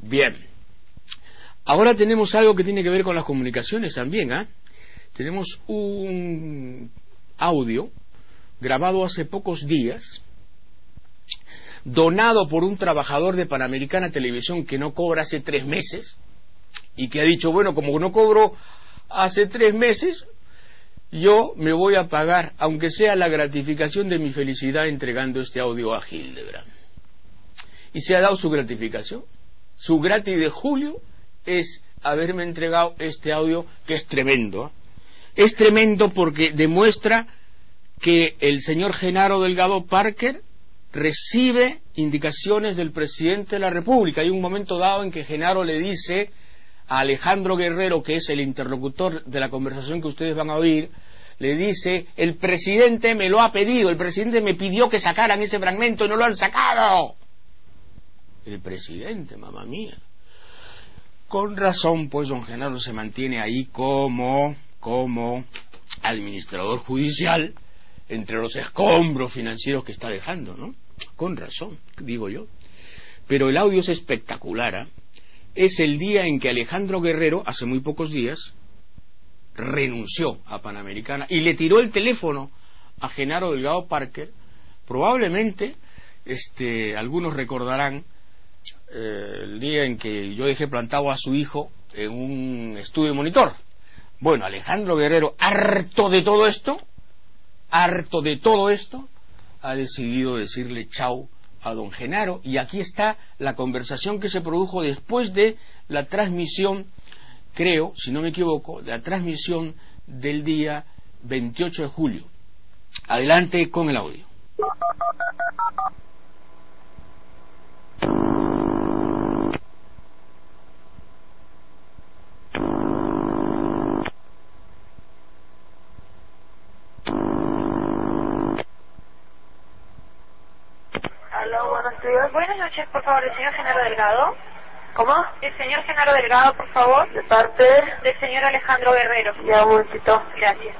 Bien. Ahora tenemos algo que tiene que ver con las comunicaciones también, ¿ah? Tenemos un audio grabado hace pocos días, donado por un trabajador de Panamericana Televisión que no cobra hace 3 meses, y que ha dicho, bueno, como no cobro hace 3 meses, yo me voy a pagar, aunque sea la gratificación de mi felicidad, entregando este audio a Hildebrand. Y se ha dado su gratificación. Su gratis de julio es haberme entregado este audio, que es tremendo, ¿eh? Es tremendo porque demuestra que el señor Genaro Delgado Parker recibe indicaciones del presidente de la República. Hay un momento dado en que Genaro le dice a Alejandro Guerrero, que es el interlocutor de la conversación que ustedes van a oír, le dice, el presidente me lo ha pedido, el presidente me pidió que sacaran ese fragmento y no lo han sacado. El presidente, mamá mía. Con razón, pues, don Genaro se mantiene ahí como administrador judicial entre los escombros financieros que está dejando, ¿no? Con razón, digo yo. Pero el audio es espectacular, ¿eh? Es el día en que Alejandro Guerrero, hace muy pocos días, renunció a Panamericana y le tiró el teléfono a Genaro Delgado Parker. Probablemente, algunos recordarán el día en que yo dejé plantado a su hijo en un estudio monitor. Bueno, Alejandro Guerrero, harto de todo esto, ha decidido decirle chau a don Genaro, y aquí está la conversación que se produjo después de la transmisión, creo, si no me equivoco, de la transmisión del día 28 de julio. Adelante con el audio. Buenas noches, por favor, el señor Genaro Delgado. ¿Cómo? El señor Genaro Delgado, por favor. ¿De parte? Del señor Alejandro Guerrero. Ya, un momentito. Gracias.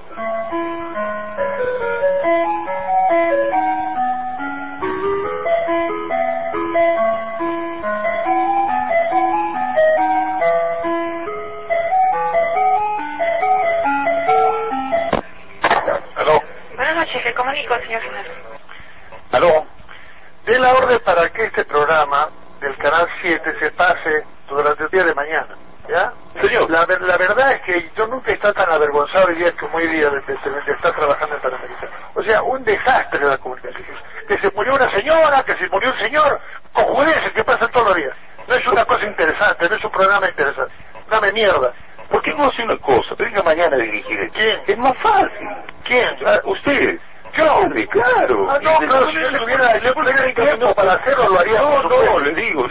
¿Aló? Buenas noches, le comunico al señor Genaro. ¿Aló? De la orden para que este programa del Canal 7 se pase durante el día de mañana, ¿ya? Señor. La verdad es que yo nunca he estado tan avergonzado el día como hoy día de estar trabajando en Panamericana. O sea, un desastre de la comunicación. Que se murió una señora, que se murió un señor, cojudeces que pasan todos los días. No es una cosa interesante, no es un programa interesante. Dame mierda. ¿Por qué no hace una cosa? Venga mañana a dirigir. ¿Quién? Es más fácil. ¿Quién? Usted. Yo. Claro. Ah, no, pero si yo tuviera tiempo para hacerlo, lo haría. No, le digo.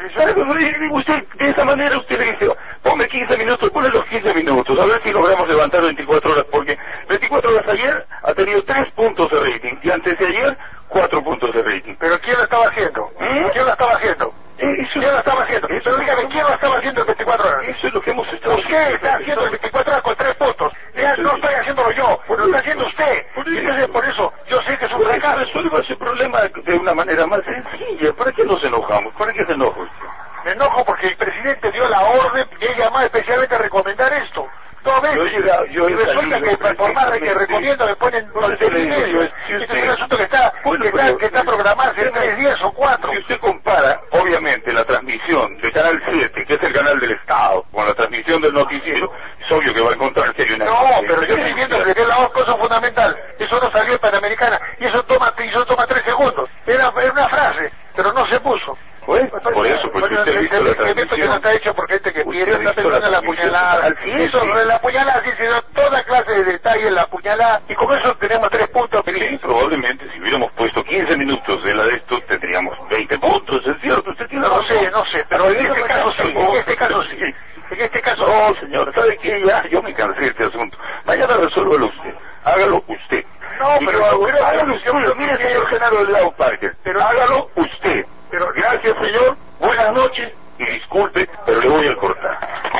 No, usted, de esa manera usted le dice, ponme 15 minutos, ponle los 15 minutos, a ver si logramos levantar 24 horas, porque 24 horas ayer ha tenido 3 puntos de rating, y antes de ayer, 4 puntos de rating. ¿Pero quién lo estaba haciendo? ¿Quién lo estaba haciendo? ¿Quién lo estaba haciendo? Pero dígame, ¿quién lo estaba haciendo en 24 horas? Eso es lo que hemos estado ¿Por qué está haciendo en 24 horas con 3 puntos? Ya no estoy haciéndolo yo, lo está haciendo usted. Y entonces por eso yo sé que es un fracaso. Resuelva ese problema de una manera más sencilla. ¿Para qué nos enojamos? ¿Para qué se enoja usted? Me enojo porque el presidente dio la orden y he llamado especialmente a recomendar esto. 2 veces. Y resulta que por más de que recomiendo le ponen el medio. Este es un asunto que está programado hace 3 días o 4. Si usted compara, obviamente, la transmisión de Canal 7, que es el canal del Estado, con la transmisión del noticiero, es obvio que va a encontrar que hay una... No, pero yo estoy viendo que es la cosa fundamental. Eso no salió en Panamericana. Y eso toma 3 segundos. Era una frase, pero no se puso. Pues, por eso, porque usted ha visto la transmisión. Que no está hecho por gente que quiere, está pensando en la puñalada. Eso, la puñalada, sí, se da toda clase de detalle en la puñalada, y con eso tenemos 3 puntos. Sí, probablemente, si hubiéramos puesto 15 minutos de la de esto, tendríamos 20 puntos, ¿es cierto? Usted tiene razón. No sé, pero en este caso sí, en este caso no, señor, ¿sabe qué? Ya, yo me cansé de este asunto. Mañana resuélvalo usted, hágalo usted. No, pero hágalo usted, mire, señor Genaro Delgado Parker, pero hágalo usted. Pero gracias, señor, buenas noches, y disculpe, pero le voy a cortar.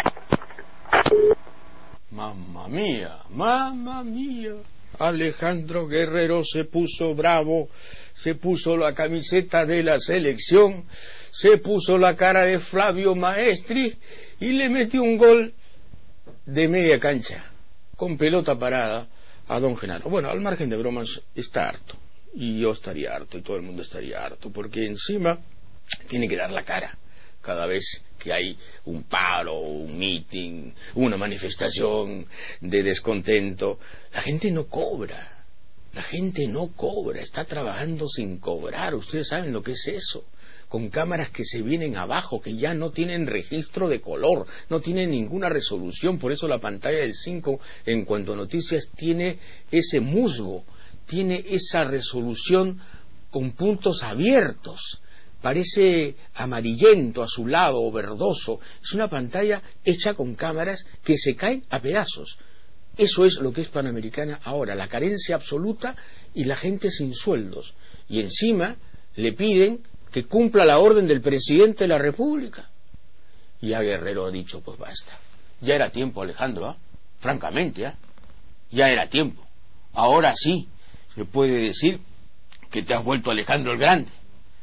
Mamma mía, Alejandro Guerrero se puso bravo, se puso la camiseta de la selección, se puso la cara de Flavio Maestri y le metió un gol de media cancha, con pelota parada, a don Genaro. Bueno, al margen de bromas, está harto, y yo estaría harto, y todo el mundo estaría harto, porque encima tiene que dar la cara cada vez que hay un paro, un meeting, una manifestación de descontento. La gente no cobra, está trabajando sin cobrar. Ustedes saben lo que es eso, con cámaras que se vienen abajo, que ya no tienen registro de color, no tienen ninguna resolución. Por eso la pantalla del 5 en cuanto a noticias tiene ese musgo, tiene esa resolución con puntos abiertos, parece amarillento, azulado o verdoso. Es una pantalla hecha con cámaras que se caen a pedazos. Eso es lo que es Panamericana ahora, la carencia absoluta y la gente sin sueldos. Y encima le piden que cumpla la orden del presidente de la República. Y ya Guerrero ha dicho, pues basta. Ya era tiempo, Alejandro, francamente, ya era tiempo. Ahora sí se puede decir que te has vuelto Alejandro el Grande,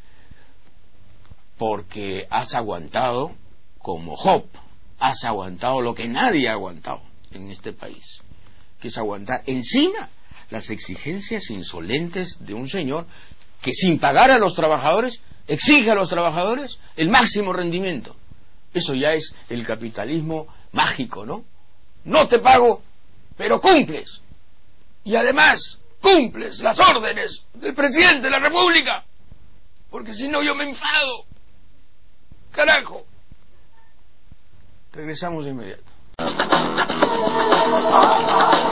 porque has aguantado como Job, has aguantado lo que nadie ha aguantado en este país, que es aguantar encima las exigencias insolentes de un señor que sin pagar a los trabajadores exige a los trabajadores el máximo rendimiento. Eso ya es el capitalismo mágico, ¿no? No te pago, pero cumples, y además cumples las órdenes del presidente de la República, porque si no yo me enfado. Carajo. Regresamos de inmediato.